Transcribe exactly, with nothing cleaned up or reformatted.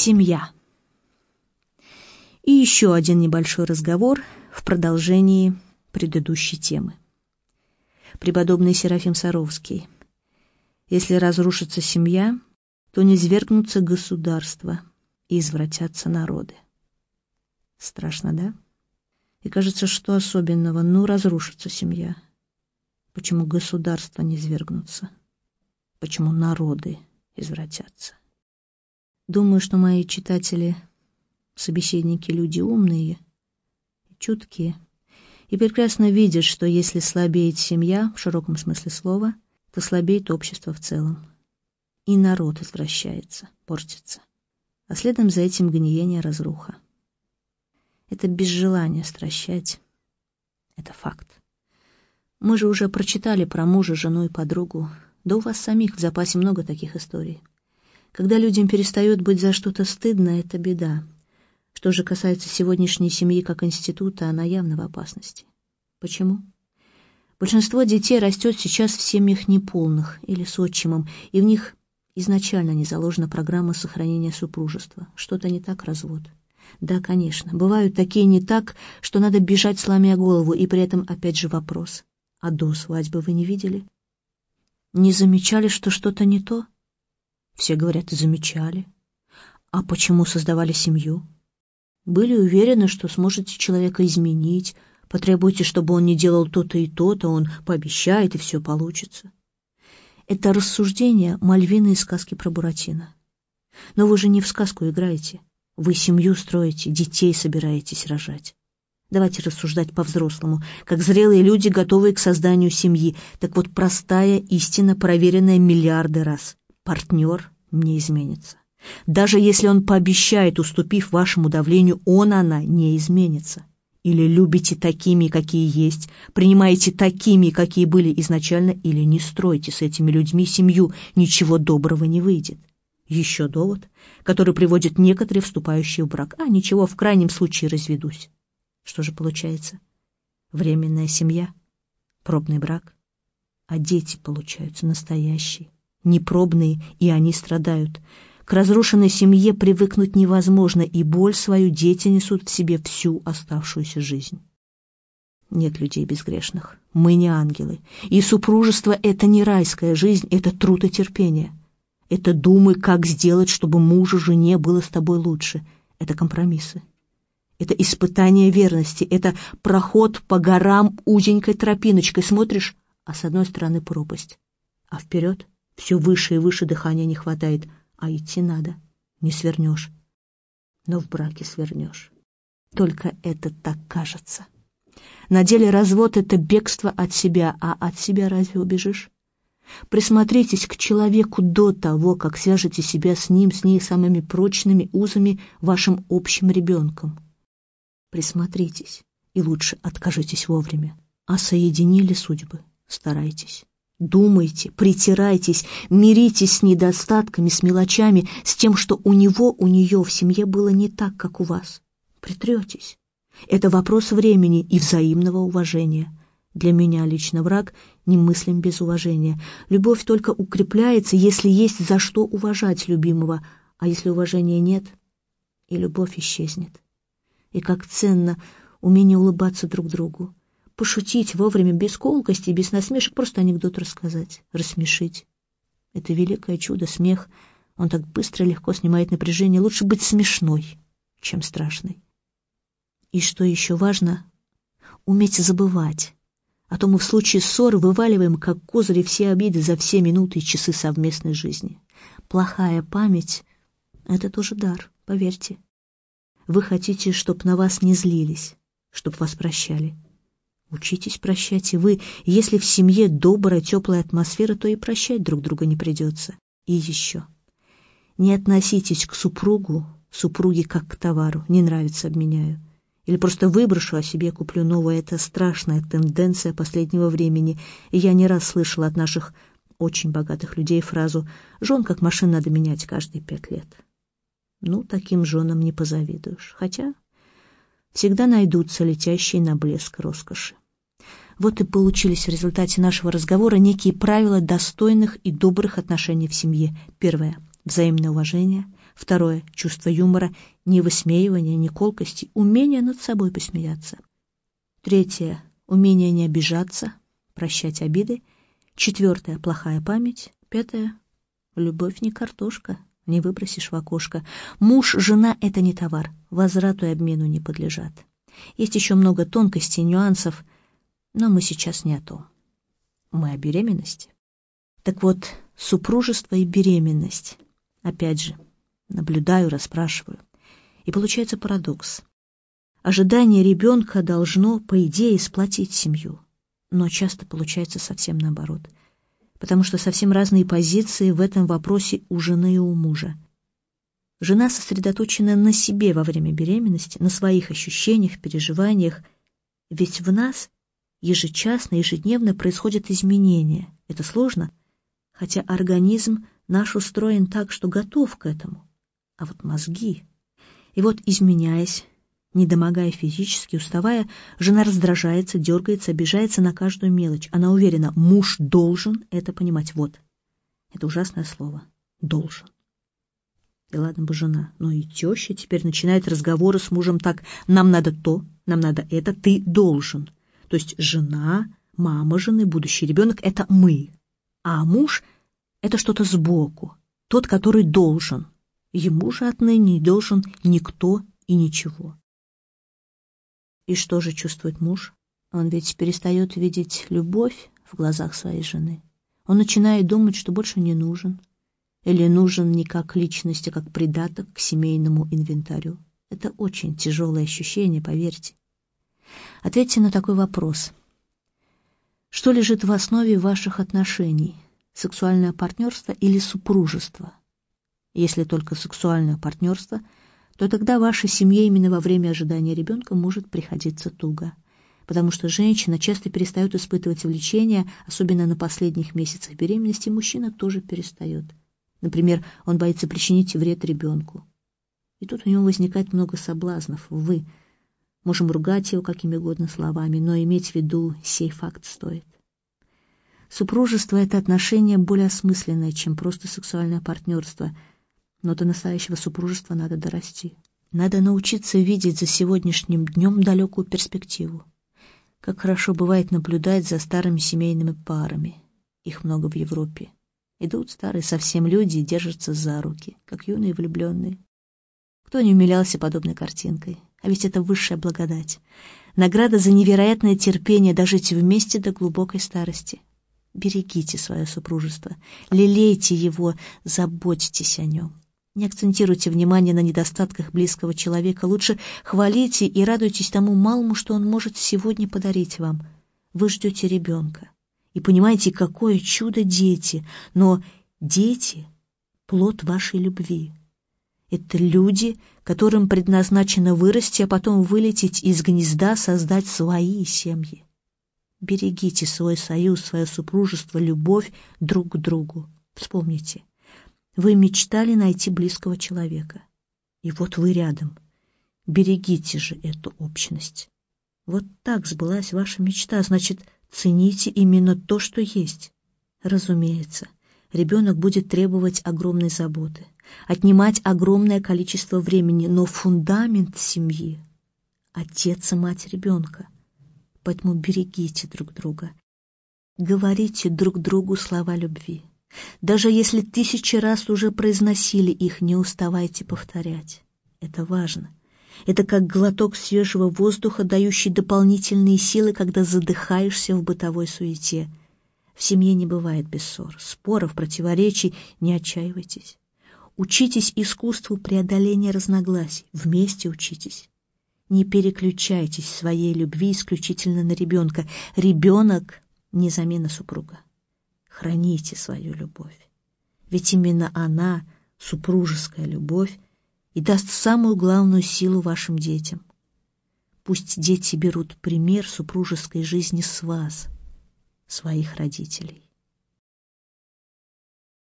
Семья. И еще один небольшой разговор в продолжении предыдущей темы. Преподобный Серафим Саровский. Если разрушится семья, то низвергнутся государства и извратятся народы. Страшно, да? И кажется, что особенного? Ну, разрушится семья. Почему государства низвергнутся? Почему народы извратятся? Думаю, что мои читатели, собеседники, люди умные, чуткие, и прекрасно видят, что если слабеет семья, в широком смысле слова, то слабеет общество в целом. И народ извращается, портится. А следом за этим гниение, разруха. Это без желания стращать. Это факт. Мы же уже прочитали про мужа, жену и подругу. Да у вас самих в запасе много таких историй. Когда людям перестает быть за что-то стыдно, это беда. Что же касается сегодняшней семьи как института, она явно в опасности. Почему? Большинство детей растет сейчас в семьях неполных или с отчимом, и в них изначально не заложена программа сохранения супружества. Что-то не так, развод. Да, конечно, бывают такие не так, что надо бежать, сломя голову, и при этом опять же вопрос. А до свадьбы вы не видели? Не замечали, что что-то не то? Все говорят, и замечали. А почему создавали семью? Были уверены, что сможете человека изменить, потребуете, чтобы он не делал то-то и то-то, он пообещает, и все получится. Это рассуждение мальвины из сказки про Буратино. Но вы же не в сказку играете. Вы семью строите, детей собираетесь рожать. Давайте рассуждать по-взрослому, как зрелые люди, готовые к созданию семьи. Так вот, простая истина, проверенная миллиарды раз. Партнер не изменится. Даже если он пообещает, уступив вашему давлению, он, она не изменится. Или любите такими, какие есть, принимаете такими, какие были изначально, или не стройте с этими людьми семью, ничего доброго не выйдет. Еще довод, который приводят некоторые вступающие в брак. А, ничего, в крайнем случае разведусь. Что же получается? Временная семья, пробный брак, а дети получаются настоящие, непробные, и они страдают. К разрушенной семье привыкнуть невозможно, и боль свою дети несут в себе всю оставшуюся жизнь. Нет людей безгрешных, мы не ангелы, и супружество — это не райская жизнь, это труд и терпение. Это думай, как сделать, чтобы мужу, жене было с тобой лучше. Это компромиссы. Это испытание верности, это проход по горам узенькой тропиночкой. Смотришь, а с одной стороны пропасть, а вперед все выше и выше, дыхания не хватает, а идти надо, не свернешь. Но в браке свернешь. Только это так кажется. На деле развод — это бегство от себя, а от себя разве убежишь? Присмотритесь к человеку до того, как свяжете себя с ним, с ней самыми прочными узами, вашим общим ребенком. Присмотритесь, и лучше откажитесь вовремя. А соединили судьбы, старайтесь. Думайте, притирайтесь, миритесь с недостатками, с мелочами, с тем, что у него, у нее в семье было не так, как у вас. Притретесь. Это вопрос времени и взаимного уважения. Для меня лично брак немыслим без уважения. Любовь только укрепляется, если есть за что уважать любимого, а если уважения нет, и любовь исчезнет. И как ценно умение улыбаться друг другу, пошутить вовремя, без колкости, без насмешек, просто анекдот рассказать, рассмешить. Это великое чудо, смех. Он так быстро и легко снимает напряжение. Лучше быть смешной, чем страшной. И что еще важно, уметь забывать. А то мы в случае ссоры вываливаем, как козыри, все обиды за все минуты и часы совместной жизни. Плохая память — это тоже дар, поверьте. Вы хотите, чтоб на вас не злились, чтоб вас прощали. Учитесь прощать и вы. Если в семье добрая, теплая атмосфера, то и прощать друг друга не придется. И еще. Не относитесь к супругу, супруге как к товару. Не нравится — обменяю. Или просто выброшу, а себе куплю новое. Это страшная тенденция последнего времени. И я не раз слышала от наших очень богатых людей фразу «жен как машин надо менять каждые пять лет». Ну, таким женам не позавидуешь. Хотя всегда найдутся летящие на блеск роскоши. Вот и получились в результате нашего разговора некие правила достойных и добрых отношений в семье. Первое — взаимное уважение. Второе — чувство юмора, не высмеивание, не колкости, умение над собой посмеяться. Третье — умение не обижаться, прощать обиды. Четвертое — плохая память. Пятое — любовь не картошка, не выбросишь в окошко. Муж, жена — это не товар, возврату и обмену не подлежат. Есть еще много тонкостей, нюансов, но мы сейчас не о том. Мы о беременности. Так вот, супружество и беременность. Опять же, наблюдаю, расспрашиваю. И получается парадокс. Ожидание ребенка должно, по идее, сплотить семью. Но часто получается совсем наоборот. Потому что совсем разные позиции в этом вопросе у жены и у мужа. Жена сосредоточена на себе во время беременности, на своих ощущениях, переживаниях. Ведь в нас ежечасно, ежедневно происходят изменения. Это сложно, хотя организм наш устроен так, что готов к этому. А вот мозги... И вот, изменяясь, недомогая физически, уставая, жена раздражается, дергается, обижается на каждую мелочь. Она уверена, муж должен это понимать. Вот, это ужасное слово. Должен. И ладно бы жена, но и теща теперь начинает разговоры с мужем так: нам надо то, нам надо это, ты должен. То есть жена, мама жены, будущий ребенок — это мы. А муж — это что-то сбоку, тот, который должен. Ему же отныне не должен никто и ничего. И что же чувствует муж? Он ведь перестает видеть любовь в глазах своей жены. Он начинает думать, что больше не нужен. Или нужен не как личность, а как придаток к семейному инвентарю. Это очень тяжелое ощущение, поверьте. Ответьте на такой вопрос. Что лежит в основе ваших отношений? Сексуальное партнерство или супружество? Если только сексуальное партнерство, то тогда вашей семье именно во время ожидания ребенка может приходиться туго. Потому что женщина часто перестает испытывать влечение, особенно на последних месяцах беременности, мужчина тоже перестает. Например, он боится причинить вред ребенку. И тут у него возникает много соблазнов. Вы можем ругать его какими угодно словами, но иметь в виду сей факт стоит. Супружество — это отношение более осмысленное, чем просто сексуальное партнерство. Но до настоящего супружества надо дорасти. Надо научиться видеть за сегодняшним днем далекую перспективу. Как хорошо бывает наблюдать за старыми семейными парами. Их много в Европе. Идут старые совсем люди и держатся за руки, как юные влюбленные. Кто не умилялся подобной картинкой? А ведь это высшая благодать. Награда за невероятное терпение дожить вместе до глубокой старости. Берегите свое супружество, лелейте его, заботьтесь о нем. Не акцентируйте внимание на недостатках близкого человека, лучше хвалите и радуйтесь тому малому, что он может сегодня подарить вам. Вы ждете ребенка. И понимаете, какое чудо дети, но дети — плод вашей любви. Это люди, которым предназначено вырасти, а потом вылететь из гнезда, создать свои семьи. Берегите свой союз, свое супружество, любовь друг к другу. Вспомните, вы мечтали найти близкого человека. И вот вы рядом. Берегите же эту общность. Вот так сбылась ваша мечта, значит, цените именно то, что есть. Разумеется, ребенок будет требовать огромной заботы, отнимать огромное количество времени, но фундамент семьи — отец и мать ребенка. Поэтому берегите друг друга. Говорите друг другу слова любви. Даже если тысячи раз уже произносили их, не уставайте повторять. Это важно. Это как глоток свежего воздуха, дающий дополнительные силы, когда задыхаешься в бытовой суете. В семье не бывает без ссор, споров, противоречий. Не отчаивайтесь. Учитесь искусству преодоления разногласий. Вместе учитесь. Не переключайтесь в своей любви исключительно на ребенка. Ребенок — не замена супруга. Храните свою любовь. Ведь именно она, супружеская любовь, и даст самую главную силу вашим детям. Пусть дети берут пример супружеской жизни с вас, своих родителей.